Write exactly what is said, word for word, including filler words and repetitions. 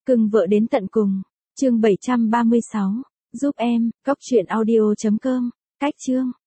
Cưng vợ đến tận cùng. Chương bảy trăm ba mươi sáu. Giúp em, cóc truyện audio chấm com. Cách chương